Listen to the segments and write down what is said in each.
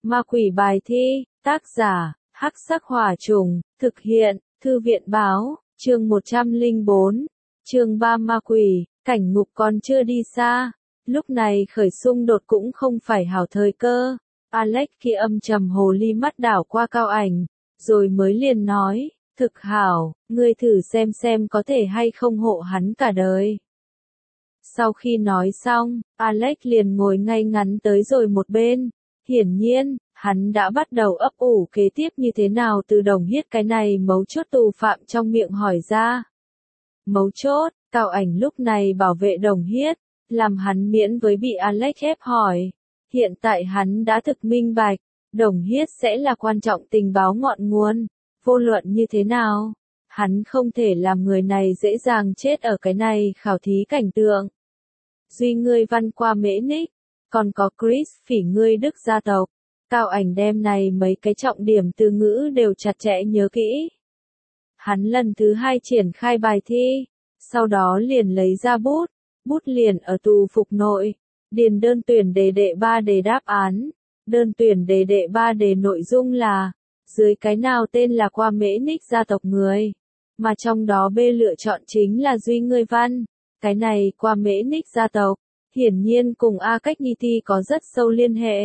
Ma quỷ bài thi, tác giả, Hắc Sắc Hỏa Trùng, thực hiện, Thư viện báo, chương 104, chương 3 Ma quỷ, cảnh ngục còn chưa đi xa. Lúc này khởi xung đột cũng không phải hảo thời cơ. Alex kia âm trầm hồ ly mắt đảo qua Cao Ảnh, rồi mới liền nói, thực hảo, ngươi thử xem có thể hay không hộ hắn cả đời. Sau khi nói xong, Alex liền ngồi ngay ngắn tới rồi một bên. Hiển nhiên, hắn đã bắt đầu ấp ủ kế tiếp như thế nào từ Đồng Hiết cái này mấu chốt tù phạm trong miệng hỏi ra. Mấu chốt, Cao Ảnh lúc này bảo vệ Đồng Hiết, làm hắn miễn với bị Alex ép hỏi. Hiện tại hắn đã thực minh bạch, Đồng Hiết sẽ là quan trọng tình báo ngọn nguồn, vô luận như thế nào. Hắn không thể làm người này dễ dàng chết ở cái này khảo thí cảnh tượng. Duy ngươi văn qua Mễ Ních, còn có Chris phỉ ngươi Đức gia tộc. Cao Ảnh đem này mấy cái trọng điểm từ ngữ đều chặt chẽ nhớ kỹ. Hắn lần thứ 2 triển khai bài thi, sau đó liền lấy ra bút liền ở tù phục nội, điền đơn tuyển đề đệ 3 đề đáp án. Đơn tuyển đề đệ 3 đề nội dung là, dưới cái nào tên là qua Mễ Ních gia tộc người, mà trong đó B lựa chọn chính là Duy ngươi văn. Cái này qua Mễ Ních gia tộc, hiển nhiên cùng A Cách Nhi Ti có rất sâu liên hệ.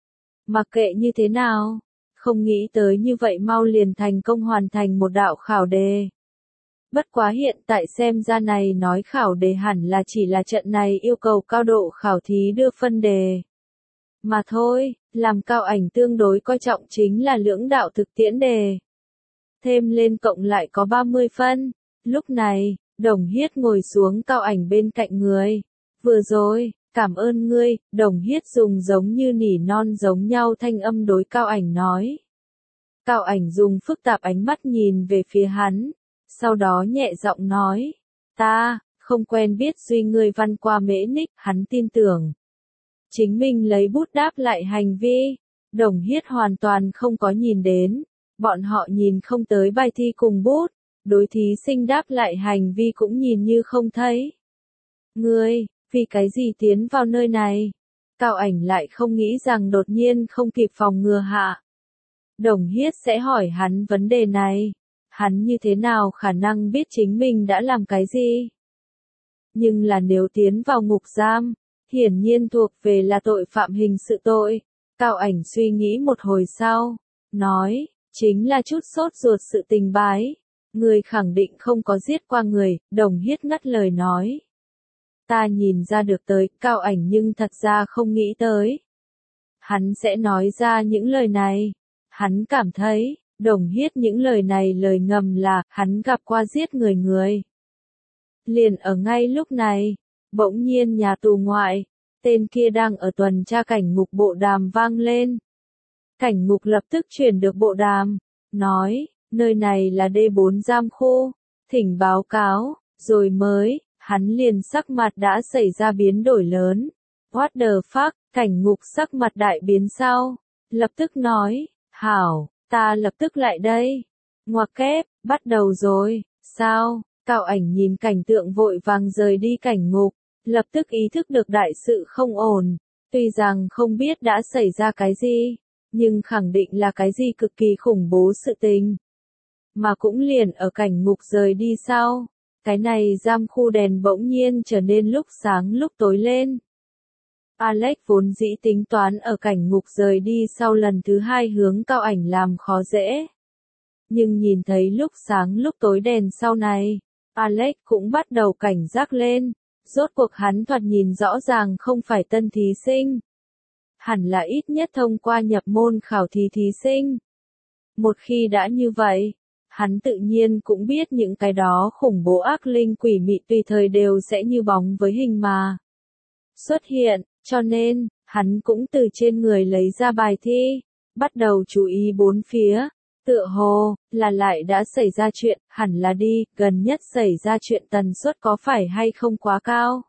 Mặc kệ như thế nào, không nghĩ tới như vậy mau liền thành công hoàn thành một đạo khảo đề. Bất quá hiện tại xem ra này nói khảo đề hẳn là chỉ là trận này yêu cầu cao độ khảo thí đưa phân đề. Mà thôi, làm Cao Ảnh tương đối coi trọng chính là lưỡng đạo thực tiễn đề. Thêm lên cộng lại có 30 phân. Lúc này, Đồng Hiết ngồi xuống Cao Ảnh bên cạnh người. Vừa rồi, cảm ơn ngươi, Đồng Hiết dùng giống như nỉ non giống nhau thanh âm đối Cao Ảnh nói. Cao Ảnh dùng phức tạp ánh mắt nhìn về phía hắn, sau đó nhẹ giọng nói, ta, không quen biết Duy ngươi văn qua Mễ Ních, hắn tin tưởng. Chính mình lấy bút đáp lại hành vi, Đồng Hiết hoàn toàn không có nhìn đến, bọn họ nhìn không tới bài thi cùng bút, đối thí sinh đáp lại hành vi cũng nhìn như không thấy. Ngươi, vì cái gì tiến vào nơi này? Cao Ảnh lại không nghĩ rằng đột nhiên không kịp phòng ngừa hạ. Đồng Hiết sẽ hỏi hắn vấn đề này. Hắn như thế nào khả năng biết chính mình đã làm cái gì? Nhưng là nếu tiến vào ngục giam, hiển nhiên thuộc về là tội phạm hình sự tội. Cao Ảnh suy nghĩ một hồi sau, nói, chính là chút sốt ruột sự tình bái. Người khẳng định không có giết qua người, Đồng Hiết ngắt lời nói. Ta nhìn ra được tới, Cao Ảnh nhưng thật ra không nghĩ tới. Hắn sẽ nói ra những lời này. Hắn cảm thấy, Đồng Hiết những lời này lời ngầm là, hắn gặp qua giết người. Liền ở ngay lúc này, bỗng nhiên nhà tù ngoại, tên kia đang ở tuần tra cảnh ngục bộ đàm vang lên. Cảnh ngục lập tức chuyển được bộ đàm, nói, nơi này là D4 giam khu, thỉnh báo cáo, rồi mới, hắn liền sắc mặt đã xảy ra biến đổi lớn. What the fuck, cảnh ngục sắc mặt đại biến sau, lập tức nói, hảo, ta lập tức lại đây. Ngoặc kép, bắt đầu rồi, sao? Cao Ảnh nhìn cảnh tượng vội vàng rời đi cảnh ngục, lập tức ý thức được đại sự không ổn, tuy rằng không biết đã xảy ra cái gì, nhưng khẳng định là cái gì cực kỳ khủng bố sự tình. Mà cũng liền ở cảnh ngục rời đi sau, cái này giam khu đèn bỗng nhiên trở nên lúc sáng lúc tối lên. Alex vốn dĩ tính toán ở cảnh ngục rời đi sau lần thứ 2 hướng Cao Ảnh làm khó dễ. Nhưng nhìn thấy lúc sáng lúc tối đèn sau này, Alex cũng bắt đầu cảnh giác lên, rốt cuộc hắn thoạt nhìn rõ ràng không phải tân thí sinh. Hẳn là ít nhất thông qua nhập môn khảo thí sinh. Một khi đã như vậy, hắn tự nhiên cũng biết những cái đó khủng bố ác linh quỷ mị tùy thời đều sẽ như bóng với hình mà xuất hiện, cho nên, hắn cũng từ trên người lấy ra bài thi, bắt đầu chú ý bốn phía, tựa hồ, là lại đã xảy ra chuyện, hẳn là đi, gần nhất xảy ra chuyện tần suất có phải hay không quá cao.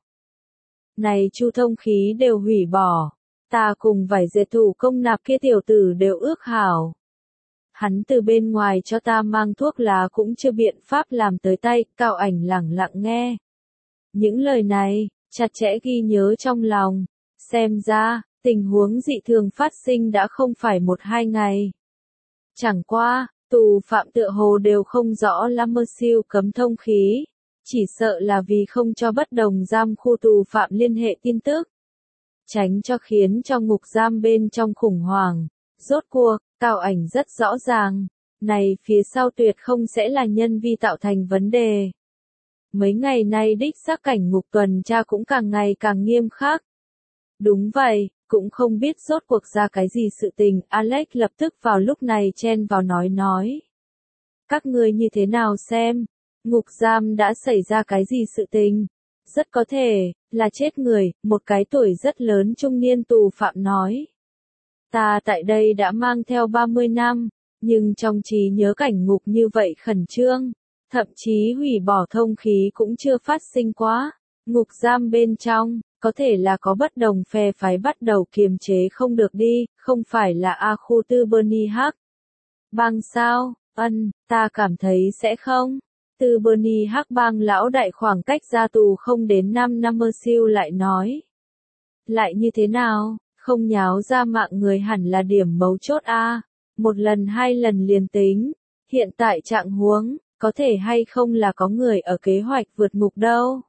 Này Chu thông khí đều hủy bỏ, ta cùng vài dệt thủ công nạp kia tiểu tử đều ước hảo. Hắn từ bên ngoài cho ta mang thuốc lá cũng chưa biện pháp làm tới tay, Cao Ảnh lẳng lặng nghe. Những lời này, chặt chẽ ghi nhớ trong lòng, xem ra, Tình huống dị thường phát sinh đã không phải 1-2 ngày. Chẳng qua, tù phạm tựa hồ đều không rõ lắm mơ siêu cấm thông khí. Chỉ sợ là vì không cho bất đồng giam khu tù phạm liên hệ tin tức. Tránh cho khiến cho ngục giam bên trong khủng hoảng. Rốt cuộc, Cao Ảnh rất rõ ràng. Này phía sau tuyệt không sẽ là nhân vi tạo thành vấn đề. Mấy ngày nay đích xác cảnh ngục tuần tra cũng càng ngày càng nghiêm khắc. Đúng vậy, cũng không biết rốt cuộc ra cái gì sự tình, Alex lập tức vào lúc này chen vào nói. Các ngươi như thế nào xem? Ngục giam đã xảy ra cái gì sự tình? Rất có thể, là chết người, một cái tuổi rất lớn trung niên tù phạm nói. Ta tại đây đã mang theo 30 năm, nhưng trong trí nhớ cảnh ngục như vậy khẩn trương, thậm chí hủy bỏ thông khí cũng chưa phát sinh quá. Ngục giam bên trong, có thể là có bất đồng phe phái bắt đầu kiềm chế không được đi, không phải là A khu tư Bernie Hắc. Bang sao? Ta cảm thấy sẽ không. Từ Bernie Hắc bang lão đại khoảng cách ra tù không đến 5 năm mơ siêu lại nói. Lại như thế nào, không nháo ra mạng người hẳn là điểm mấu chốt a. Một lần 2 lần liền tính. Hiện tại trạng huống, có thể hay không là có người ở kế hoạch vượt ngục đâu.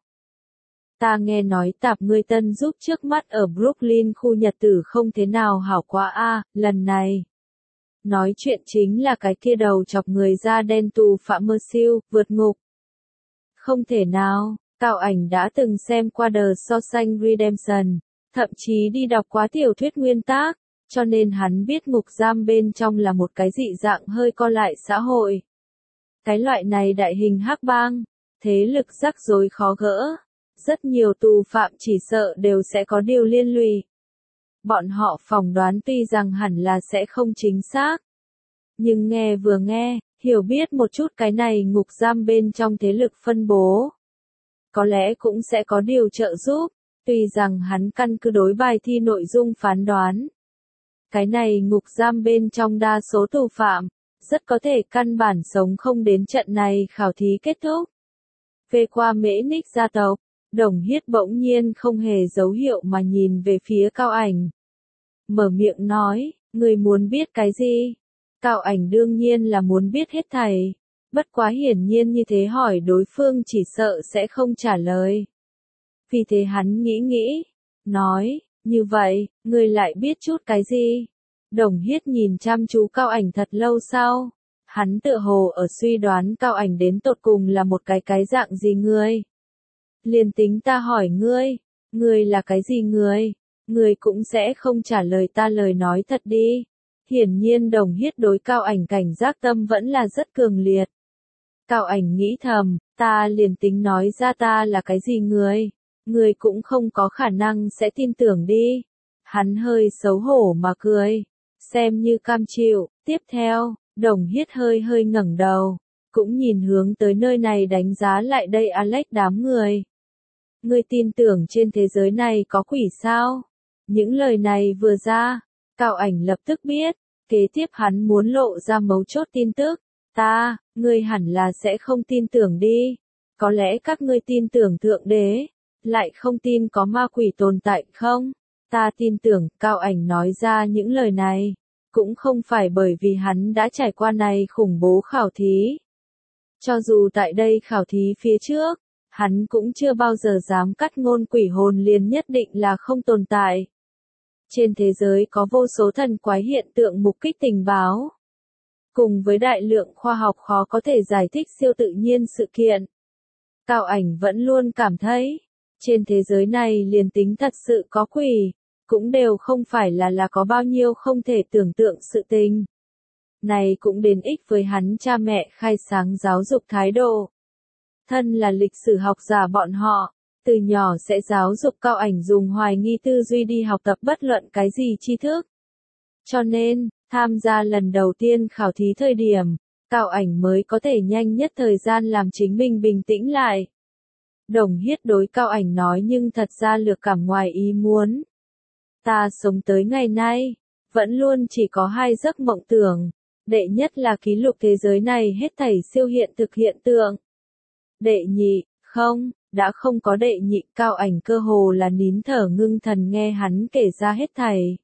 Ta nghe nói tạp ngươi tân giúp trước mắt ở Brooklyn khu nhật tử không thế nào hảo quá a, lần này. Nói chuyện chính là cái kia đầu chọc người da đen tù phạm mơ siêu, vượt ngục. Không thể nào, Cao Ảnh đã từng xem qua The Shawshank Redemption, thậm chí đi đọc quá tiểu thuyết nguyên tác, cho nên hắn biết ngục giam bên trong là một cái dị dạng hơi co lại xã hội. Cái loại này đại hình hắc bang, thế lực rắc rối khó gỡ. Rất nhiều tù phạm chỉ sợ đều sẽ có điều liên lụy. Bọn họ phỏng đoán tuy rằng hẳn là sẽ không chính xác. Nhưng nghe vừa nghe, hiểu biết một chút cái này ngục giam bên trong thế lực phân bố. Có lẽ cũng sẽ có điều trợ giúp, tuy rằng hắn căn cứ đối bài thi nội dung phán đoán. Cái này ngục giam bên trong đa số tù phạm, rất có thể căn bản sống không đến trận này khảo thí kết thúc. Về qua Mễ Ních gia tộc. Đồng Hiết bỗng nhiên không hề dấu hiệu mà nhìn về phía Cao Ảnh. Mở miệng nói, người muốn biết cái gì? Cao Ảnh đương nhiên là muốn biết hết thảy. Bất quá hiển nhiên như thế hỏi đối phương chỉ sợ sẽ không trả lời. Vì thế hắn nghĩ, nói, như vậy, người lại biết chút cái gì? Đồng Hiết nhìn chăm chú Cao Ảnh thật lâu sau. Hắn tựa hồ ở suy đoán Cao Ảnh đến tột cùng là một cái dạng gì người. Liền tính ta hỏi ngươi là cái gì ngươi cũng sẽ không trả lời ta lời nói thật đi. Hiển nhiên Đồng Hiết đối Cao Ảnh cảnh giác tâm vẫn là rất cường liệt. Cao Ảnh nghĩ thầm, ta liền tính nói ra ta là cái gì ngươi cũng không có khả năng sẽ tin tưởng đi. Hắn hơi xấu hổ mà cười, xem như cam chịu. Tiếp theo, Đồng Hiết hơi ngẩng đầu, cũng nhìn hướng tới nơi này đánh giá lại đây Alex đám người. Ngươi tin tưởng trên thế giới này có quỷ sao? Những lời này vừa ra, Cao Ảnh lập tức biết, kế tiếp hắn muốn lộ ra mấu chốt tin tức. Ngươi hẳn là sẽ không tin tưởng đi. Có lẽ các ngươi tin tưởng Thượng Đế, lại không tin có ma quỷ tồn tại không? Ta tin tưởng, Cao Ảnh nói ra những lời này, cũng không phải bởi vì hắn đã trải qua này khủng bố khảo thí. Cho dù tại đây khảo thí phía trước, hắn cũng chưa bao giờ dám cắt ngôn quỷ hồn liền nhất định là không tồn tại. Trên thế giới có vô số thần quái hiện tượng mục kích tình báo. Cùng với đại lượng khoa học khó có thể giải thích siêu tự nhiên sự kiện. Cao Ảnh vẫn luôn cảm thấy, trên thế giới này liền tính thật sự có quỷ, cũng đều không phải là có bao nhiêu không thể tưởng tượng sự tình. Này cũng đến ích với hắn cha mẹ khai sáng giáo dục thái độ. Thân là lịch sử học giả bọn họ, từ nhỏ sẽ giáo dục Cao Ảnh dùng hoài nghi tư duy đi học tập bất luận cái gì tri thức. Cho nên, tham gia lần đầu tiên khảo thí thời điểm, Cao Ảnh mới có thể nhanh nhất thời gian làm chính mình bình tĩnh lại. Đồng Hiết đối Cao Ảnh nói nhưng thật ra lược cảm ngoài ý muốn. Ta sống tới ngày nay, vẫn luôn chỉ có 2 giấc mộng tưởng. Đệ nhất là ký lục thế giới này hết thảy siêu hiện thực hiện tượng. Đệ nhị, đã không có đệ nhị. Cao Ảnh cơ hồ là nín thở ngưng thần nghe hắn kể ra hết thảy.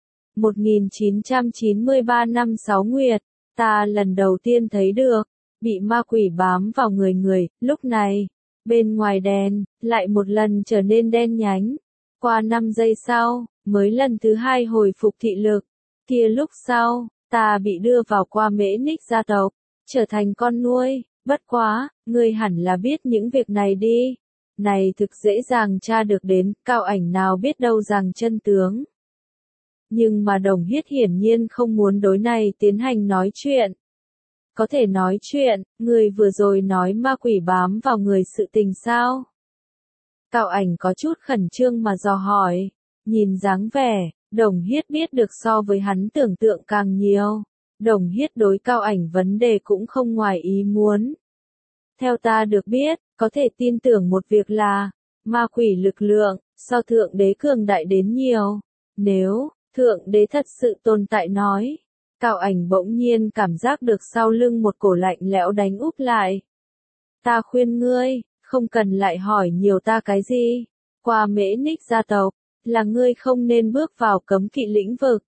1993 năm 6 Nguyệt, ta lần đầu tiên thấy được, bị ma quỷ bám vào người, lúc này, bên ngoài đèn, lại một lần trở nên đen nhánh. Qua 5 giây sau, mới lần thứ 2 hồi phục thị lực. Kia lúc sau, ta bị đưa vào qua Mễ Ních gia tộc, trở thành con nuôi. Bất quá, ngươi hẳn là biết những việc này đi. Này thực dễ dàng tra được đến, Cao Ảnh nào biết đâu rằng chân tướng. Nhưng mà Đồng Hiết hiển nhiên không muốn đối này tiến hành nói chuyện. Có thể nói chuyện, người vừa rồi nói ma quỷ bám vào người sự tình sao? Cao Ảnh có chút khẩn trương mà dò hỏi. Nhìn dáng vẻ, Đồng Hiết biết được so với hắn tưởng tượng càng nhiều. Đồng Hiết đối Cao Ảnh vấn đề cũng không ngoài ý muốn. Theo ta được biết, có thể tin tưởng một việc là, ma quỷ lực lượng, so thượng đế cường đại đến nhiều. Nếu, thượng đế thật sự tồn tại nói. Cao Ảnh bỗng nhiên cảm giác được sau lưng một cổ lạnh lẽo đánh úp lại. Ta khuyên ngươi, không cần lại hỏi nhiều ta cái gì. Qua Mễ Ních gia tộc, là ngươi không nên bước vào cấm kỵ lĩnh vực.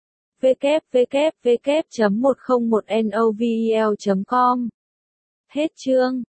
www.101novel.com Hết chương.